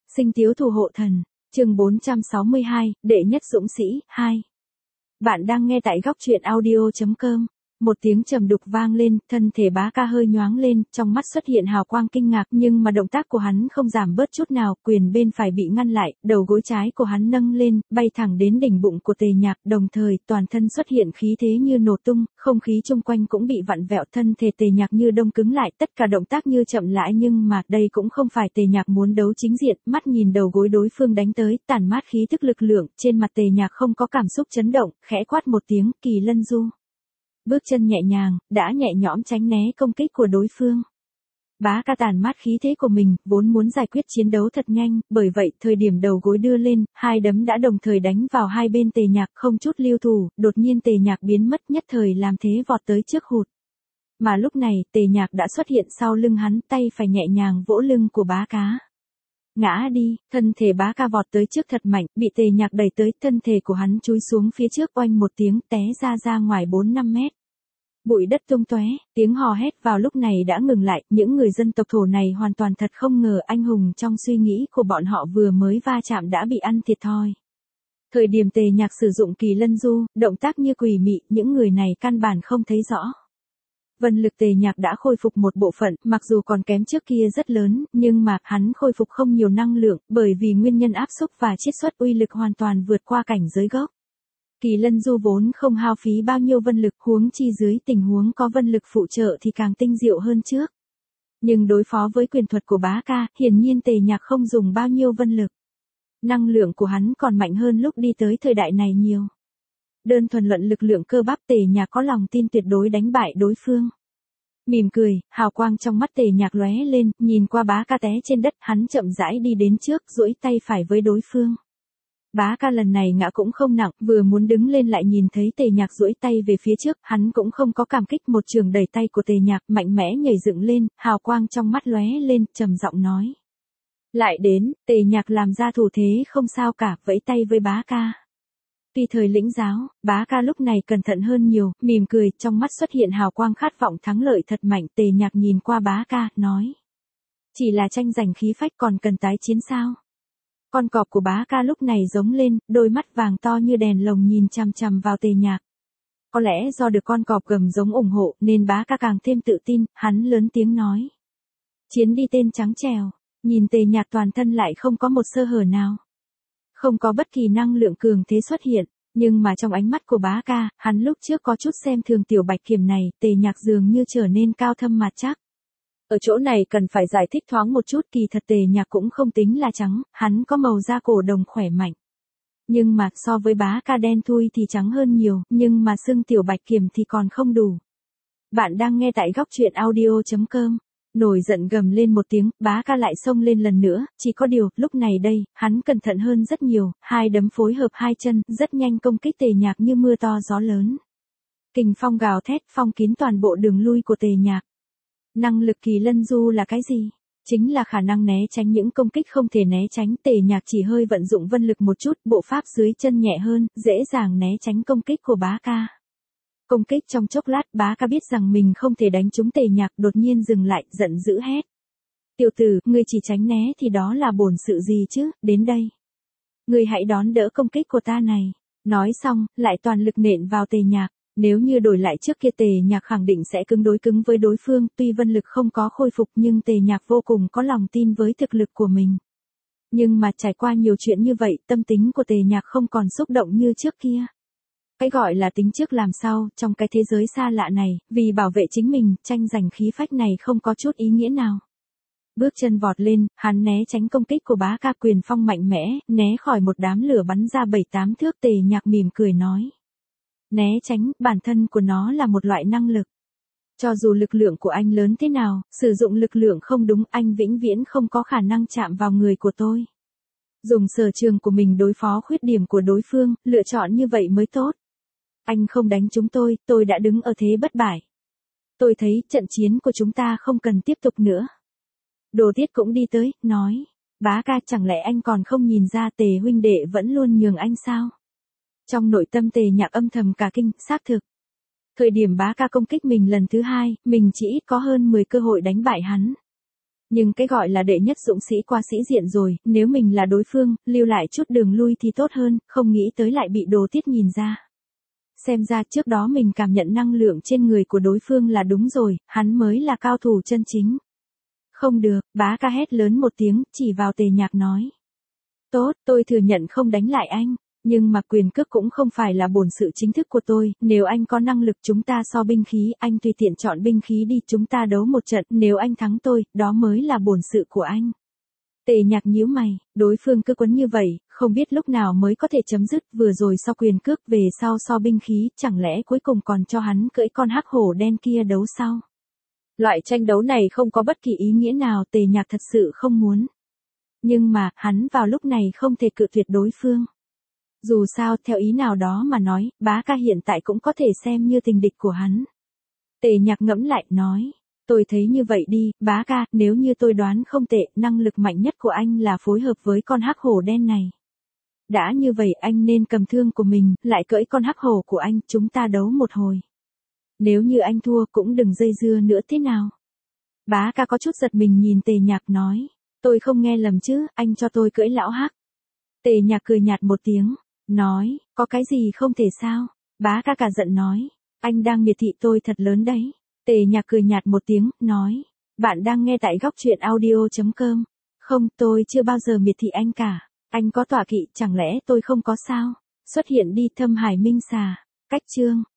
Sinh tiếu thủ hộ thần, chương 462, đệ nhất dũng sĩ, 2. Bạn đang nghe tại góc truyện audio.com. Một tiếng trầm đục vang lên, thân thể Bá Ca hơi nhoáng lên, trong mắt xuất hiện hào quang kinh ngạc, nhưng mà động tác của hắn không giảm bớt chút nào, quyền bên phải bị ngăn lại, đầu gối trái của hắn nâng lên, bay thẳng đến đỉnh bụng của Tề Nhạc, đồng thời toàn thân xuất hiện khí thế như nổ tung, không khí chung quanh cũng bị vặn vẹo, thân thể Tề Nhạc như đông cứng lại, tất cả động tác như chậm lại, nhưng mà đây cũng không phải Tề Nhạc muốn đấu chính diện, mắt nhìn đầu gối đối phương đánh tới, tản mát khí tức lực lượng, trên mặt Tề Nhạc không có cảm xúc chấn động, khẽ quát một tiếng, Kỳ Lân Du. Bước chân nhẹ nhàng, đã nhẹ nhõm tránh né công kích của đối phương. Bá Ca tản mát khí thế của mình, vốn muốn giải quyết chiến đấu thật nhanh, bởi vậy, thời điểm đầu gối đưa lên, hai đấm đã đồng thời đánh vào hai bên Tề Nhạc, không chút lưu thủ, đột nhiên Tề Nhạc biến mất, nhất thời làm thế vọt tới trước hụt. Mà lúc này, Tề Nhạc đã xuất hiện sau lưng hắn, tay phải nhẹ nhàng vỗ lưng của Bá Ca. Ngã đi, thân thể Bá Ca vọt tới trước thật mạnh, bị Tề Nhạc đẩy tới, thân thể của hắn chúi xuống phía trước, oanh một tiếng, té ra ngoài 4-5 mét. Bụi đất tung tóe, tiếng hò hét vào lúc này đã ngừng lại, những người dân tộc Thổ này hoàn toàn thật không ngờ anh hùng trong suy nghĩ của bọn họ vừa mới va chạm đã bị ăn thiệt thòi. Thời điểm Tề Nhạc sử dụng Kỳ Lân Du, động tác như quỷ mị, những người này căn bản không thấy rõ. Vân lực Tề Nhạc đã khôi phục một bộ phận, mặc dù còn kém trước kia rất lớn, nhưng mà hắn khôi phục không nhiều năng lượng, bởi vì nguyên nhân áp xúc và chiết xuất uy lực hoàn toàn vượt qua cảnh giới gốc. Kỳ Lân Du vốn không hao phí bao nhiêu vân lực, huống chi dưới tình huống có vân lực phụ trợ thì càng tinh diệu hơn trước. Nhưng đối phó với quyền thuật của Bá Ca, hiển nhiên Tề Nhạc không dùng bao nhiêu vân lực. Năng lượng của hắn còn mạnh hơn lúc đi tới thời đại này nhiều. Đơn thuần luận lực lượng cơ bắp, Tề Nhạc có lòng tin tuyệt đối đánh bại đối phương. Mỉm cười, hào quang trong mắt Tề Nhạc lóe lên, nhìn qua Bá Ca té trên đất, hắn chậm rãi đi đến trước, duỗi tay phải với đối phương. Bá Ca lần này ngã cũng không nặng, vừa muốn đứng lên lại nhìn thấy Tề Nhạc duỗi tay về phía trước, hắn cũng không có cảm kích, một trường đẩy tay của Tề Nhạc, mạnh mẽ nhảy dựng lên, hào quang trong mắt lóe lên, trầm giọng nói. Lại đến, Tề Nhạc làm ra thủ thế không sao cả, vẫy tay với Bá Ca. Tuy thời lĩnh giáo, Bá Ca lúc này cẩn thận hơn nhiều, mỉm cười, trong mắt xuất hiện hào quang khát vọng thắng lợi thật mạnh, Tề Nhạc nhìn qua Bá Ca, nói. Chỉ là tranh giành khí phách còn cần tái chiến sao? Con cọp của Bá Ca lúc này giống lên, đôi mắt vàng to như đèn lồng nhìn chằm chằm vào Tề Nhạc. Có lẽ do được con cọp gầm giống ủng hộ nên Bá Ca càng thêm tự tin, hắn lớn tiếng nói. Chiến đi tên trắng trèo, nhìn Tề Nhạc toàn thân lại không có một sơ hở nào. Không có bất kỳ năng lượng cường thế xuất hiện, nhưng mà trong ánh mắt của Bá Ca, hắn lúc trước có chút xem thường tiểu bạch kiểm này, Tề Nhạc dường như trở nên cao thâm mạt chắc. Ở chỗ này cần phải giải thích thoáng một chút, kỳ thật Tề Nhạc cũng không tính là trắng, hắn có màu da cổ đồng khỏe mạnh. Nhưng mà so với Bá Ca đen thui thì trắng hơn nhiều, nhưng mà xưng tiểu bạch kiểm thì còn không đủ. Bạn đang nghe tại góc truyện audio.com. Nổi giận gầm lên một tiếng, Bá Ca lại xông lên lần nữa, chỉ có điều, lúc này đây, hắn cẩn thận hơn rất nhiều, hai đấm phối hợp hai chân, rất nhanh công kích Tề Nhạc như mưa to gió lớn. Kình phong gào thét, phong kín toàn bộ đường lui của Tề Nhạc. Năng lực Kỳ Lân Du là cái gì? Chính là khả năng né tránh những công kích không thể né tránh, Tề Nhạc chỉ hơi vận dụng vân lực một chút, bộ pháp dưới chân nhẹ hơn, dễ dàng né tránh công kích của Bá Ca. Công kích trong chốc lát, Bá Ca biết rằng mình không thể đánh trúng Tề Nhạc, đột nhiên dừng lại, giận dữ hét. Tiểu tử, ngươi chỉ tránh né thì đó là bổn sự gì chứ, đến đây. Ngươi hãy đón đỡ công kích của ta này. Nói xong, lại toàn lực nện vào Tề Nhạc. Nếu như đổi lại trước kia Tề Nhạc khẳng định sẽ cứng với đối phương, tuy vân lực không có khôi phục nhưng Tề Nhạc vô cùng có lòng tin với thực lực của mình. Nhưng mà trải qua nhiều chuyện như vậy, tâm tính của Tề Nhạc không còn xúc động như trước kia. Cái gọi là tính trước làm sau, trong cái thế giới xa lạ này, vì bảo vệ chính mình, tranh giành khí phách này không có chút ý nghĩa nào. Bước chân vọt lên, hắn né tránh công kích của Bá Ca, quyền phong mạnh mẽ, né khỏi một đám lửa bắn ra 7-8 thước, Tề Nhạc mỉm cười nói. Né tránh, bản thân của nó là một loại năng lực. Cho dù lực lượng của anh lớn thế nào, sử dụng lực lượng không đúng, anh vĩnh viễn không có khả năng chạm vào người của tôi. Dùng sở trường của mình đối phó khuyết điểm của đối phương, lựa chọn như vậy mới tốt. Anh không đánh chúng tôi đã đứng ở thế bất bại. Tôi thấy trận chiến của chúng ta không cần tiếp tục nữa. Đồ Tiết cũng đi tới, nói. Bá Ca, chẳng lẽ anh còn không nhìn ra Tề huynh đệ vẫn luôn nhường anh sao? Trong nội tâm Tề Nhạc âm thầm cả kinh, xác thực. Thời điểm Bá Ca công kích mình lần thứ hai, mình chỉ ít có hơn 10 cơ hội đánh bại hắn. Nhưng cái gọi là đệ nhất dũng sĩ qua sĩ diện rồi, nếu mình là đối phương, lưu lại chút đường lui thì tốt hơn, không nghĩ tới lại bị Đồ Tiết nhìn ra. Xem ra trước đó mình cảm nhận năng lượng trên người của đối phương là đúng rồi, hắn mới là cao thủ chân chính. Không được, bá ca hét lớn một tiếng, chỉ vào Tề Nhạc nói. Tốt, tôi thừa nhận không đánh lại anh, nhưng mà quyền cước cũng không phải là bổn sự chính thức của tôi, nếu anh có năng lực chúng ta so binh khí, anh tùy tiện chọn binh khí đi, chúng ta đấu một trận, nếu anh thắng tôi, đó mới là bổn sự của anh. Tề Nhạc nhíu mày, đối phương cứ quấn như vậy, không biết lúc nào mới có thể chấm dứt, vừa rồi so quyền cước, về sau so binh khí, chẳng lẽ cuối cùng còn cho hắn cưỡi con hắc hổ đen kia đấu sau. Loại tranh đấu này không có bất kỳ ý nghĩa nào, Tề Nhạc thật sự không muốn. Nhưng mà, hắn vào lúc này không thể cự tuyệt đối phương. Dù sao, theo ý nào đó mà nói, bá ca hiện tại cũng có thể xem như tình địch của hắn. Tề Nhạc ngẫm lại, nói. Tôi thấy như vậy đi, bá ca, nếu như tôi đoán không tệ, năng lực mạnh nhất của anh là phối hợp với con hắc hổ đen này. Đã như vậy anh nên cầm thương của mình, lại cưỡi con hắc hổ của anh, chúng ta đấu một hồi. Nếu như anh thua cũng đừng dây dưa nữa thế nào. Bá ca có chút giật mình nhìn Tề Nhạc nói. Tôi không nghe lầm chứ, anh cho tôi cưỡi lão hắc. Tề Nhạc cười nhạt một tiếng, nói, có cái gì không thể sao. Bá ca cả giận nói, anh đang miệt thị tôi thật lớn đấy. Tề Nhạc cười nhạt một tiếng, nói, bạn đang nghe tại góc truyện audio.com. Không, tôi chưa bao giờ miệt thị anh cả. Anh có tọa kỵ, chẳng lẽ tôi không có sao? Xuất hiện đi Thâm Hải Minh Xà. Cách chương